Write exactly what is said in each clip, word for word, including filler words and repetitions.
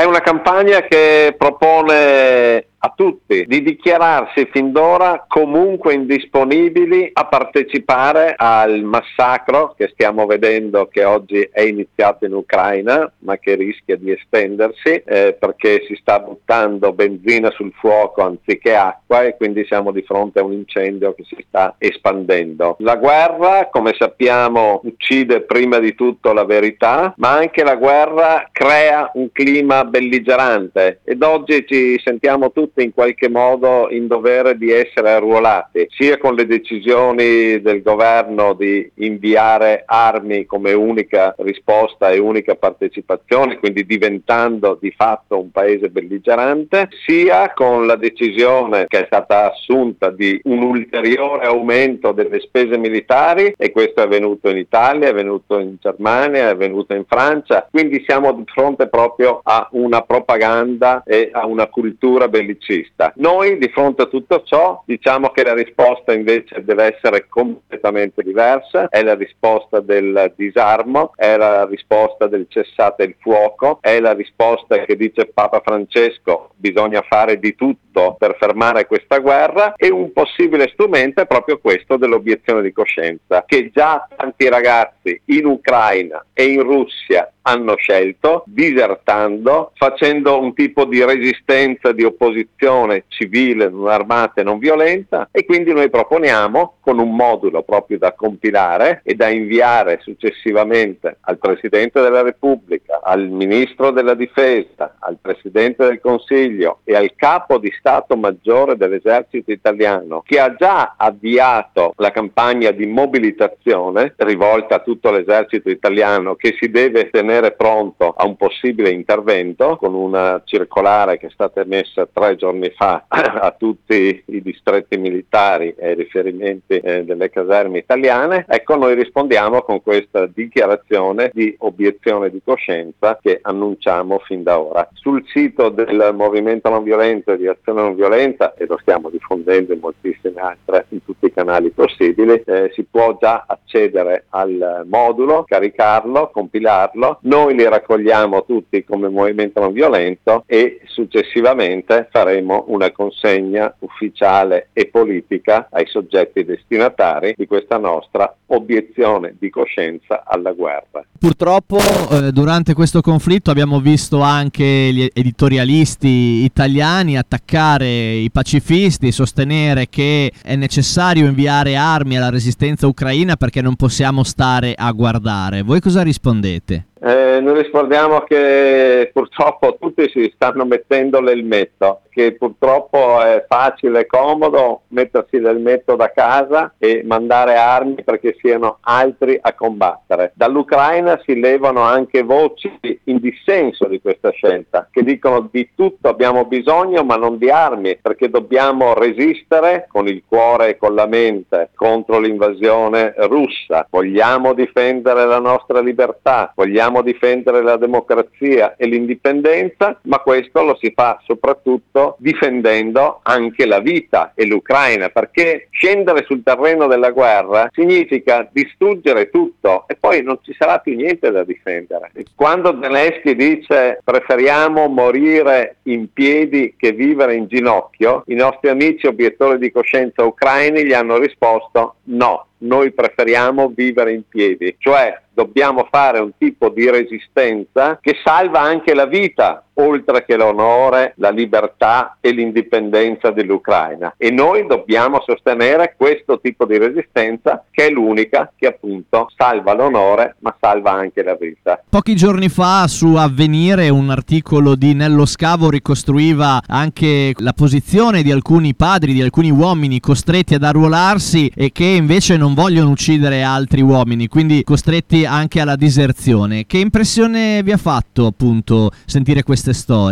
una campagna che propone a tutti di dichiararsi fin d'ora comunque indisponibili a partecipare al massacro che stiamo vedendo, che oggi è iniziato in Ucraina ma che rischia di estendersi eh, perché si sta buttando benzina sul fuoco anziché acqua, e quindi siamo di fronte a un incendio che si sta espandendo. La guerra, come sappiamo, uccide prima di tutto la verità, ma anche la guerra crea un clima belligerante, ed oggi ci sentiamo tutti in qualche modo in dovere di essere arruolati, sia con le decisioni del governo di inviare armi come unica risposta e unica partecipazione, quindi diventando di fatto un paese belligerante, sia con la decisione che è stata assunta di un ulteriore aumento delle spese militari, e questo è avvenuto in Italia, è avvenuto in Germania, è avvenuto in Francia, quindi siamo di fronte proprio a una propaganda e a una cultura bellicista. Noi di fronte a tutto ciò diciamo che la risposta invece deve essere completamente diversa, è la risposta del disarmo, è la risposta del cessate il fuoco, è la risposta che dice Papa Francesco: bisogna fare di tutto per fermare questa guerra, e un possibile strumento è proprio questo dell'obiezione di coscienza, che già tanti ragazzi in Ucraina e in Russia hanno scelto, disertando, facendo un tipo di resistenza, di opposizione civile, non armata e non violenta, e quindi noi proponiamo, con un modulo proprio da compilare e da inviare successivamente al Presidente della Repubblica, al Ministro della Difesa, al Presidente del Consiglio e al Capo di Stato Maggiore dell'Esercito Italiano, che ha già avviato la campagna di mobilitazione rivolta a tutto l'Esercito Italiano, che si deve tenere pronto a un possibile intervento, con una circolare che è stata emessa tre giorni fa a tutti i distretti militari e ai riferimenti eh, delle caserme italiane. Ecco, noi rispondiamo con questa dichiarazione di obiezione di coscienza che annunciamo fin da ora. Sul sito del Movimento Non Violento e di Azione Non Violenta, e lo stiamo diffondendo in moltissime altre, in tutti i canali possibili, eh, si può già accedere al modulo, caricarlo, compilarlo. Noi li raccogliamo tutti come Movimento Non Violento e successivamente faremo una consegna ufficiale e politica ai soggetti destinatari di questa nostra obiezione di coscienza alla guerra. Purtroppo eh, durante questo conflitto abbiamo visto anche gli editorialisti italiani attaccare i pacifisti, sostenere che è necessario inviare armi alla resistenza ucraina perché non possiamo stare a guardare. Voi cosa rispondete? Eh, noi rispondiamo che purtroppo tutti si stanno mettendo l'elmetto, che purtroppo è facile e comodo mettersi l'elmetto da casa e mandare armi perché siano altri a combattere. Dall'Ucraina si levano anche voci in dissenso di questa scelta, che dicono: di tutto abbiamo bisogno ma non di armi, perché dobbiamo resistere con il cuore e con la mente contro l'invasione russa, vogliamo difendere la nostra libertà, vogliamo difendere la democrazia e l'indipendenza, ma questo lo si fa soprattutto difendendo anche la vita e l'Ucraina, perché scendere sul terreno della guerra significa distruggere tutto e poi non ci sarà più niente da difendere. Quando Zelensky dice preferiamo morire in piedi che vivere in ginocchio, i nostri amici obiettori di coscienza ucraini gli hanno risposto: no, noi preferiamo vivere in piedi, cioè dobbiamo fare un tipo di resistenza che salva anche la vita, oltre che l'onore, la libertà e l'indipendenza dell'Ucraina. E noi dobbiamo sostenere questo tipo di resistenza, che è l'unica che appunto salva l'onore, ma salva anche la vita. Pochi giorni fa su Avvenire un articolo di Nello Scavo ricostruiva anche la posizione di alcuni padri, di alcuni uomini costretti ad arruolarsi e che invece non vogliono uccidere altri uomini, quindi costretti anche alla diserzione. Che impressione vi ha fatto appunto sentire queste storie?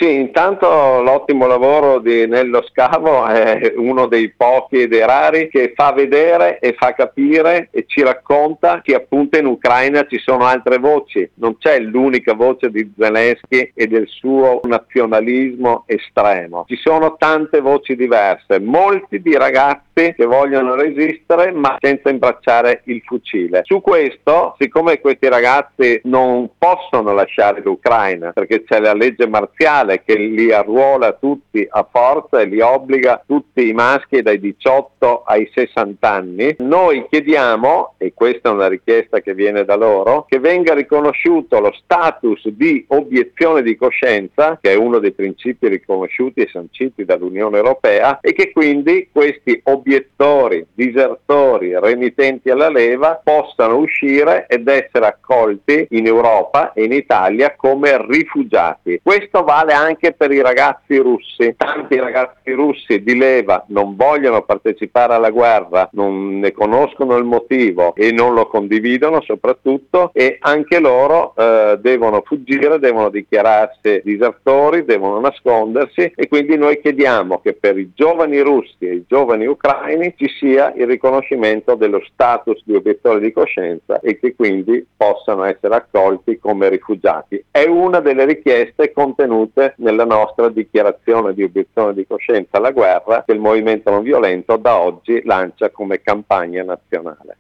sì, intanto l'ottimo lavoro di Nello Scavo è uno dei pochi e dei rari che fa vedere e fa capire e ci racconta che appunto in Ucraina ci sono altre voci, non c'è l'unica voce di Zelensky e del suo nazionalismo estremo, ci sono tante voci diverse, molti di ragazzi che vogliono resistere ma senza imbracciare il fucile. Su questo, siccome questi ragazzi non possono lasciare l'Ucraina perché c'è la legge marziale che li arruola tutti a forza e li obbliga tutti i maschi dai diciotto ai sessanta anni, noi chiediamo, e questa è una richiesta che viene da loro, che venga riconosciuto lo status di obiezione di coscienza, che è uno dei principi riconosciuti e sanciti dall'Unione Europea, e che quindi questi obiettori, disertori, remittenti alla leva possano uscire ed essere accolti in Europa e in Italia come rifugiati. Questo vale anche per i ragazzi russi. Tanti ragazzi russi di leva non vogliono partecipare alla guerra, non ne conoscono il motivo e non lo condividono soprattutto, e anche loro eh, devono fuggire, devono dichiararsi disertori, devono nascondersi, e quindi noi chiediamo che per i giovani russi e i giovani ucraini ci sia il riconoscimento dello status di obiettore di coscienza e che quindi possano essere accolti come rifugiati. È una delle richieste contenute nella nostra dichiarazione di obiezione di coscienza alla guerra che il Movimento Non Violento da oggi lancia come campagna nazionale.